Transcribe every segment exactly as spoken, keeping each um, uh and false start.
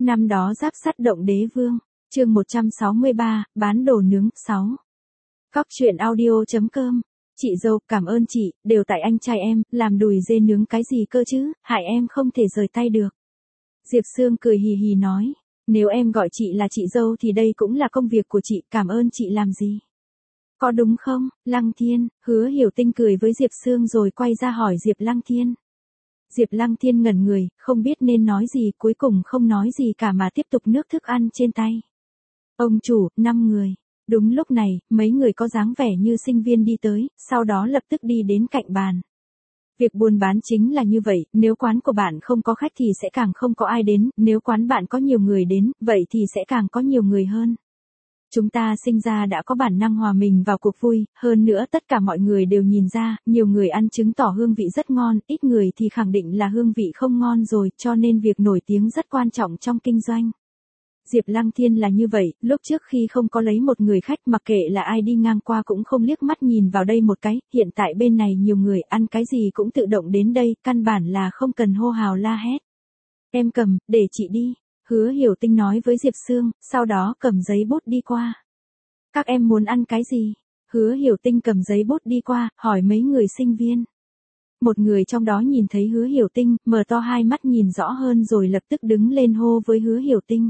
Năm đó giáp sắt động đế vương, chương một trăm sáu mươi ba, bán đồ nướng, sáu. Cóc truyện audio.com. Chị dâu, cảm ơn chị, đều tại anh trai em, làm đùi dê nướng cái gì cơ chứ, hại em không thể rời tay được. Diệp Sương cười hì hì nói, nếu em gọi chị là chị dâu thì đây cũng là công việc của chị, cảm ơn chị làm gì? Có đúng không, Lăng Thiên? Hứa Hiểu Tinh cười với Diệp Sương rồi quay ra hỏi Diệp Lăng Thiên. Diệp Lăng Thiên ngẩn người, không biết nên nói gì, cuối cùng không nói gì cả mà tiếp tục nước thức ăn trên tay. Ông chủ, năm người. Đúng lúc này, mấy người có dáng vẻ như sinh viên đi tới, sau đó lập tức đi đến cạnh bàn. Việc buôn bán chính là như vậy, nếu quán của bạn không có khách thì sẽ càng không có ai đến, nếu quán bạn có nhiều người đến, vậy thì sẽ càng có nhiều người hơn. Chúng ta sinh ra đã có bản năng hòa mình vào cuộc vui, hơn nữa tất cả mọi người đều nhìn ra, nhiều người ăn chứng tỏ hương vị rất ngon, ít người thì khẳng định là hương vị không ngon rồi, cho nên việc nổi tiếng rất quan trọng trong kinh doanh. Diệp Lăng Thiên là như vậy, lúc trước khi không có lấy một người khách mặc kệ là ai đi ngang qua cũng không liếc mắt nhìn vào đây một cái, hiện tại bên này nhiều người ăn cái gì cũng tự động đến đây, căn bản là không cần hô hào la hét. Em cầm, để chị đi. Hứa Hiểu Tinh nói với Diệp Sương, sau đó cầm giấy bút đi qua. Các em muốn ăn cái gì? Hứa Hiểu Tinh cầm giấy bút đi qua, hỏi mấy người sinh viên. Một người trong đó nhìn thấy Hứa Hiểu Tinh, mở to hai mắt nhìn rõ hơn rồi lập tức đứng lên hô với Hứa Hiểu Tinh.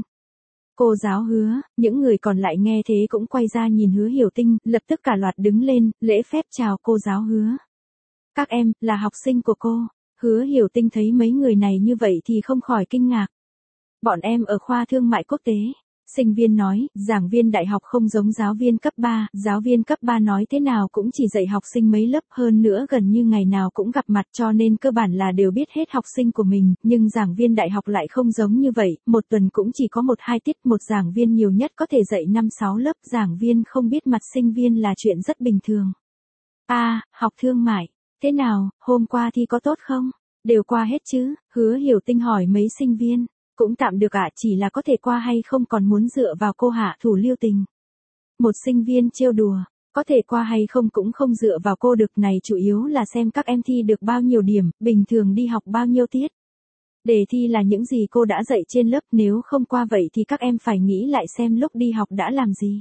Cô giáo Hứa, những người còn lại nghe thế cũng quay ra nhìn Hứa Hiểu Tinh, lập tức cả loạt đứng lên, lễ phép chào cô giáo Hứa. Các em, là học sinh của cô. Hứa Hiểu Tinh thấy mấy người này như vậy thì không khỏi kinh ngạc. Bọn em ở khoa thương mại quốc tế. Sinh viên nói, giảng viên đại học không giống giáo viên cấp ba, giáo viên cấp ba nói thế nào cũng chỉ dạy học sinh mấy lớp, hơn nữa gần như ngày nào cũng gặp mặt cho nên cơ bản là đều biết hết học sinh của mình, nhưng giảng viên đại học lại không giống như vậy, một tuần cũng chỉ có một hai tiết, một giảng viên nhiều nhất có thể dạy năm sáu lớp, giảng viên không biết mặt sinh viên là chuyện rất bình thường. A, à, học thương mại, thế nào, hôm qua thi có tốt không? Đều qua hết chứ? Hứa Hiểu Tinh hỏi mấy sinh viên. Cũng tạm được ạ, chỉ là có thể qua hay không còn muốn dựa vào cô hạ thủ lưu tình. Một sinh viên trêu đùa, có thể qua hay không cũng không dựa vào cô được, này chủ yếu là xem các em thi được bao nhiêu điểm, bình thường đi học bao nhiêu tiết. Đề thi là những gì cô đã dạy trên lớp, nếu không qua vậy thì các em phải nghĩ lại xem lúc đi học đã làm gì.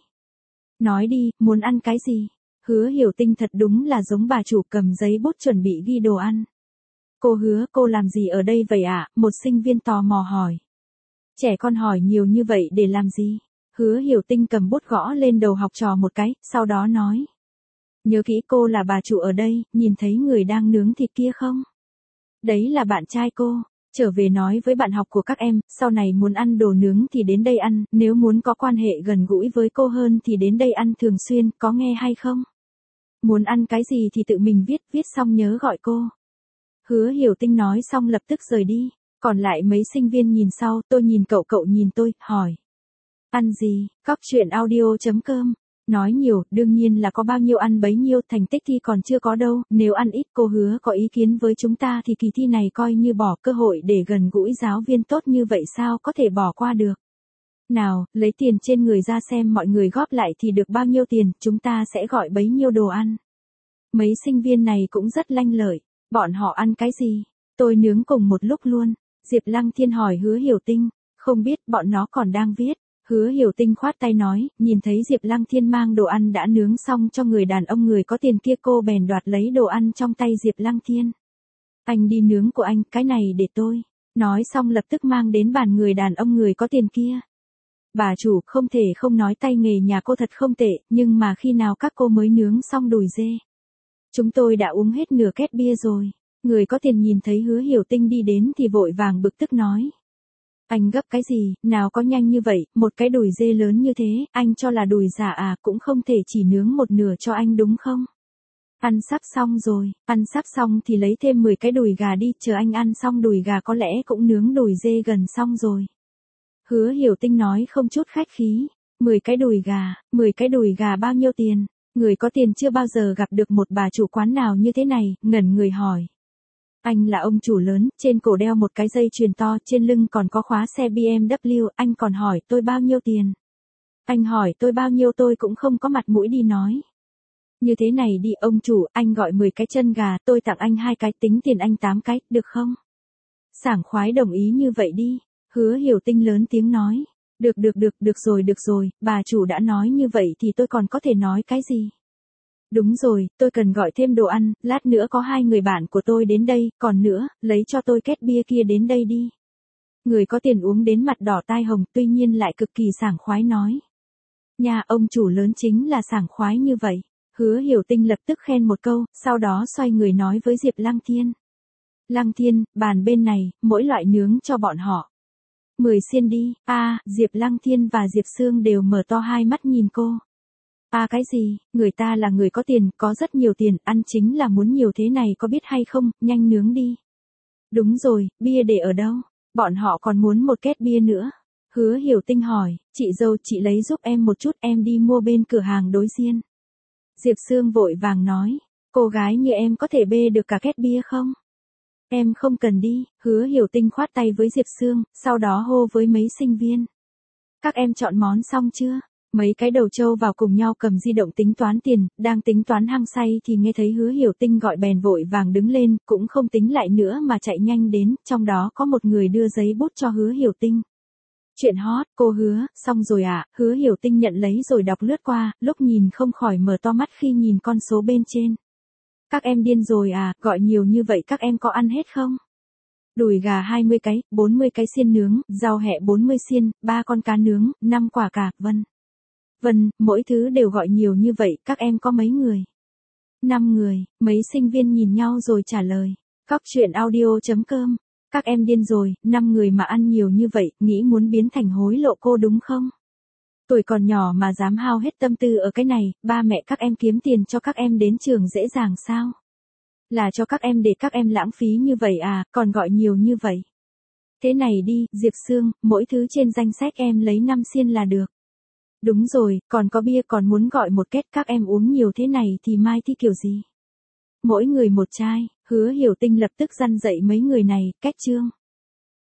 Nói đi, muốn ăn cái gì? Hứa Hiểu Tinh thật đúng là giống bà chủ, cầm giấy bút chuẩn bị ghi đồ ăn. Cô Hứa, cô làm gì ở đây vậy ạ? À? Một sinh viên tò mò hỏi. Trẻ con hỏi nhiều như vậy để làm gì? Hứa Hiểu Tinh cầm bút gõ lên đầu học trò một cái, sau đó nói. Nhớ kỹ cô là bà chủ ở đây, nhìn thấy người đang nướng thịt kia không? Đấy là bạn trai cô. Trở về nói với bạn học của các em, sau này muốn ăn đồ nướng thì đến đây ăn, nếu muốn có quan hệ gần gũi với cô hơn thì đến đây ăn thường xuyên, có nghe hay không? Muốn ăn cái gì thì tự mình viết, viết xong nhớ gọi cô. Hứa Hiểu Tinh nói xong lập tức rời đi, còn lại mấy sinh viên nhìn sau, tôi nhìn cậu, cậu nhìn tôi, hỏi. Ăn gì? Cóc truyện audio.com. Nói nhiều, đương nhiên là có bao nhiêu ăn bấy nhiêu, thành tích thi còn chưa có đâu, nếu ăn ít cô Hứa có ý kiến với chúng ta thì kỳ thi này coi như bỏ, cơ hội để gần gũi giáo viên tốt như vậy sao có thể bỏ qua được. Nào, lấy tiền trên người ra xem mọi người góp lại thì được bao nhiêu tiền, chúng ta sẽ gọi bấy nhiêu đồ ăn. Mấy sinh viên này cũng rất lanh lợi. Bọn họ ăn cái gì? Tôi nướng cùng một lúc luôn. Diệp Lăng Thiên hỏi Hứa Hiểu Tinh. Không biết, bọn nó còn đang viết. Hứa Hiểu Tinh khoát tay nói, nhìn thấy Diệp Lăng Thiên mang đồ ăn đã nướng xong cho người đàn ông người có tiền kia, cô bèn đoạt lấy đồ ăn trong tay Diệp Lăng Thiên. Anh đi nướng của anh, cái này để tôi. Nói xong lập tức mang đến bàn người đàn ông người có tiền kia. Bà chủ, không thể không nói tay nghề nhà cô thật không tệ, nhưng mà khi nào các cô mới nướng xong đùi dê? Chúng tôi đã uống hết nửa két bia rồi. Người có tiền nhìn thấy Hứa Hiểu Tinh đi đến thì vội vàng bực tức nói. Anh gấp cái gì, nào có nhanh như vậy, một cái đùi dê lớn như thế, anh cho là đùi giả à, cũng không thể chỉ nướng một nửa cho anh đúng không? Ăn sắp xong rồi, ăn sắp xong thì lấy thêm mười cái đùi gà đi, chờ anh ăn xong đùi gà có lẽ cũng nướng đùi dê gần xong rồi. Hứa Hiểu Tinh nói không chút khách khí, mười cái đùi gà, mười cái đùi gà bao nhiêu tiền? Người có tiền chưa bao giờ gặp được một bà chủ quán nào như thế này, ngẩn người hỏi. Anh là ông chủ lớn, trên cổ đeo một cái dây chuyền to, trên lưng còn có khóa xe bê em vê, anh còn hỏi tôi bao nhiêu tiền. Anh hỏi tôi bao nhiêu tôi cũng không có mặt mũi đi nói. Như thế này đi ông chủ, anh gọi mười cái chân gà, tôi tặng anh hai cái, tính tiền anh tám cái, được không? Sảng khoái đồng ý như vậy đi. Hứa Hiểu Tinh lớn tiếng nói. Được được được, được rồi được rồi, bà chủ đã nói như vậy thì tôi còn có thể nói cái gì? Đúng rồi, tôi cần gọi thêm đồ ăn, lát nữa có hai người bạn của tôi đến đây, còn nữa, lấy cho tôi két bia kia đến đây đi. Người có tiền uống đến mặt đỏ tai hồng, tuy nhiên lại cực kỳ sảng khoái nói. Nhà ông chủ lớn chính là sảng khoái như vậy. Hứa Hiểu Tinh lập tức khen một câu, sau đó xoay người nói với Diệp Lăng Thiên. Lăng Thiên, bàn bên này, mỗi loại nướng cho bọn họ. Mười xiên đi. A, à, Diệp Lăng Thiên và Diệp Sương đều mở to hai mắt nhìn cô. À cái gì, người ta là người có tiền, có rất nhiều tiền, ăn chính là muốn nhiều thế này có biết hay không, nhanh nướng đi. Đúng rồi, bia để ở đâu? Bọn họ còn muốn một két bia nữa. Hứa Hiểu Tinh hỏi, chị dâu chị lấy giúp em một chút, em đi mua bên cửa hàng đối diện. Diệp Sương vội vàng nói, cô gái như em có thể bê được cả két bia không? Em không cần đi. Hứa Hiểu Tinh khoát tay với Diệp Sương, sau đó hô với mấy sinh viên. Các em chọn món xong chưa? Mấy cái đầu trâu vào cùng nhau cầm di động tính toán tiền, đang tính toán hăng say thì nghe thấy Hứa Hiểu Tinh gọi bèn vội vàng đứng lên, cũng không tính lại nữa mà chạy nhanh đến, trong đó có một người đưa giấy bút cho Hứa Hiểu Tinh. Chuyện hot, cô Hứa, xong rồi à? Hứa Hiểu Tinh nhận lấy rồi đọc lướt qua, lúc nhìn không khỏi mở to mắt khi nhìn con số bên trên. Các em điên rồi à, gọi nhiều như vậy các em có ăn hết không? Đùi gà hai mươi cái, bốn mươi cái xiên nướng, rau hẹ bốn mươi xiên, ba con cá nướng, năm quả cà, vân. Vân, mỗi thứ đều gọi nhiều như vậy, các em có mấy người? năm người, mấy sinh viên nhìn nhau rồi trả lời. Cóc truyện audio chấm com. Các em điên rồi, năm người mà ăn nhiều như vậy, nghĩ muốn biến thành hối lộ cô đúng không? Tuổi còn nhỏ mà dám hao hết tâm tư ở cái này, ba mẹ các em kiếm tiền cho các em đến trường dễ dàng sao? Là cho các em để các em lãng phí như vậy à, còn gọi nhiều như vậy. Thế này đi, Diệp Sương, mỗi thứ trên danh sách em lấy năm xiên là được. Đúng rồi, còn có bia còn muốn gọi một két, các em uống nhiều thế này thì mai thi kiểu gì? Mỗi người một chai. Hứa Hiểu Tinh lập tức răn dạy mấy người này, cách chương.